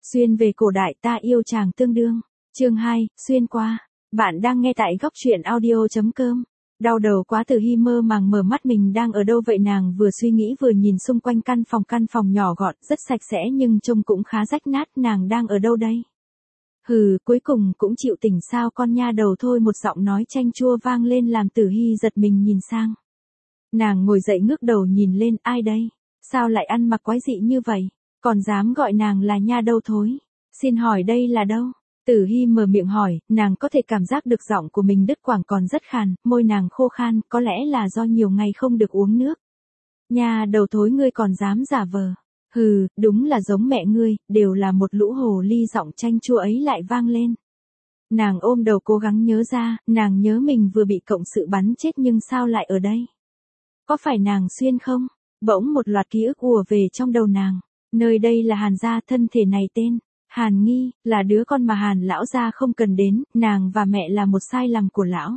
Xuyên về cổ đại ta yêu chàng tương đương. Chương 2, xuyên qua. Bạn đang nghe tại góc truyện audio.com. Đau đầu quá, Tử Hy mơ màng mở mắt, mình đang ở đâu vậy? Nàng vừa suy nghĩ vừa nhìn xung quanh căn phòng nhỏ gọn, rất sạch sẽ nhưng trông cũng khá rách nát. Nàng đang ở đâu đây? Hừ, cuối cùng cũng chịu tỉnh sao con nha đầu thôi. Một giọng nói chanh chua vang lên làm Tử Hy giật mình nhìn sang. Nàng ngồi dậy ngước đầu nhìn lên, ai đây? Sao lại ăn mặc quái dị như vậy? Còn dám gọi nàng là nha đầu thối? Xin hỏi đây là đâu? Tử Hy mở miệng hỏi, nàng có thể cảm giác được giọng của mình đứt quãng còn rất khàn, môi nàng khô khan, có lẽ là do nhiều ngày không được uống nước. Nha đầu thối, ngươi còn dám giả vờ? Hừ, đúng là giống mẹ ngươi, đều là một lũ hồ ly. Giọng chanh chua ấy lại vang lên. Nàng ôm đầu cố gắng nhớ ra, nàng nhớ mình vừa bị cộng sự bắn chết nhưng sao lại ở đây? Có phải nàng xuyên không? Bỗng một loạt ký ức ùa về trong đầu nàng. Nơi đây là Hàn gia, thân thể này tên Hàn Nghi, là đứa con mà Hàn lão gia không cần đến, nàng và mẹ là một sai lầm của lão.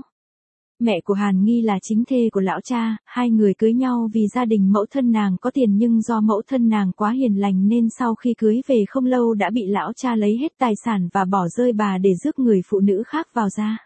Mẹ của Hàn Nghi là chính thê của lão cha, hai người cưới nhau vì gia đình mẫu thân nàng có tiền, nhưng do mẫu thân nàng quá hiền lành nên sau khi cưới về không lâu đã bị lão cha lấy hết tài sản và bỏ rơi bà để rước người phụ nữ khác vào gia.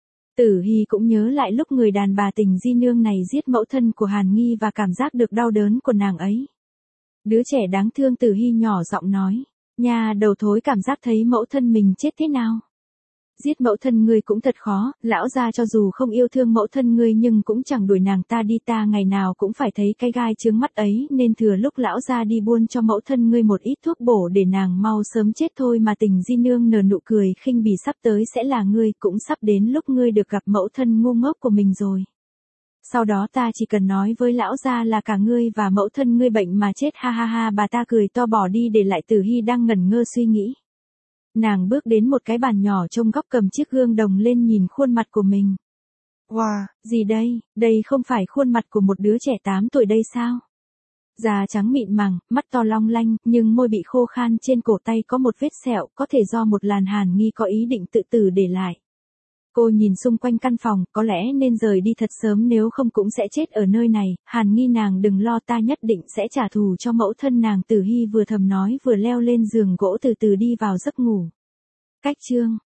Tử Hy cũng nhớ lại lúc người đàn bà tình di nương này giết mẫu thân của Hàn Nghi và cảm giác được đau đớn của nàng ấy. Đứa trẻ đáng thương, Tử Hy nhỏ giọng nói. Nha đầu thối, cảm giác thấy mẫu thân mình chết thế nào? Giết mẫu thân ngươi cũng thật khó, lão gia cho dù không yêu thương mẫu thân ngươi nhưng cũng chẳng đuổi nàng ta đi, ta ngày nào cũng phải thấy cái gai chướng mắt ấy, nên thừa lúc lão gia đi buôn cho mẫu thân ngươi một ít thuốc bổ để nàng mau sớm chết thôi mà. Tình di nương nở nụ cười khinh bỉ, sắp tới sẽ là ngươi, cũng sắp đến lúc ngươi được gặp mẫu thân ngu ngốc của mình rồi. Sau đó ta chỉ cần nói với lão gia là cả ngươi và mẫu thân ngươi bệnh mà chết, ha ha ha. Bà ta cười to bỏ đi để lại Tử Hy đang ngẩn ngơ suy nghĩ. Nàng bước đến một cái bàn nhỏ trong góc, cầm chiếc gương đồng lên nhìn khuôn mặt của mình. Wow, gì đây? Đây không phải khuôn mặt của một đứa trẻ 8 tuổi đây sao? Da trắng mịn màng, mắt to long lanh, nhưng môi bị khô khan, trên cổ tay có một vết sẹo, có thể do một làn Hàn Nghi có ý định tự tử để lại. Cô nhìn xung quanh căn phòng, có lẽ nên rời đi thật sớm, nếu không cũng sẽ chết ở nơi này. Hàn Nghi, nàng đừng lo, ta nhất định sẽ trả thù cho mẫu thân nàng. Tử Hy vừa thầm nói vừa leo lên giường gỗ từ từ đi vào giấc ngủ. Cách chương